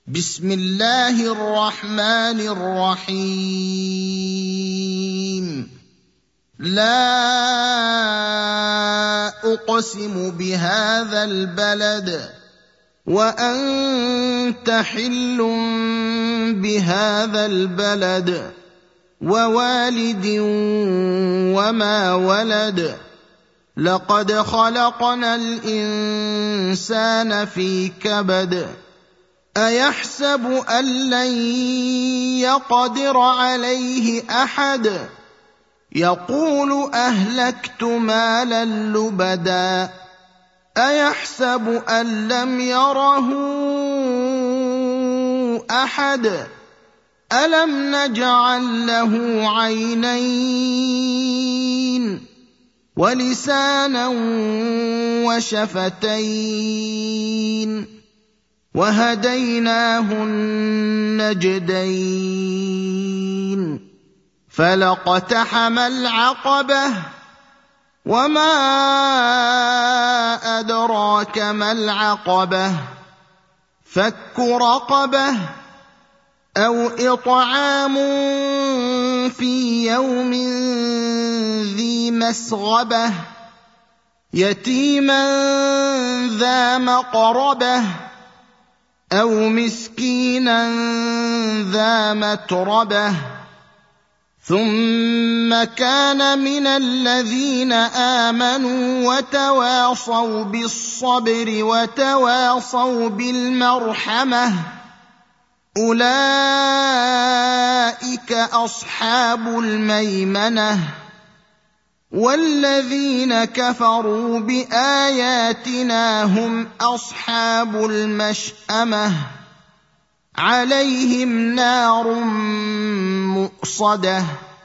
بسم الله الرحمن الرحيم لا أقسم بهذا البلد وأنت حل بهذا البلد ووالد وما ولد لقد خلقنا الإنسان في كبد أيحسب أن لن يقدر عليه أحد يقول أهلكت مالا لبدا أيحسب أن لم يره أحد ألم نجعل له عينين ولسانا وشفتين وهديناه النجدين فلاقتحم العقبة وما أدراك ما العقبة فك رقبة أو إطعام في يوم ذي مسغبة يتيما ذا مقربة أو مسكينا ذا متربة ثم كان من الذين آمنوا وتواصوا بالصبر وتواصوا بالمرحمة أولئك أصحاب الميمنة والذين كفروا بآياتنا هم أصحاب المشأمة عليهم نار مؤصدة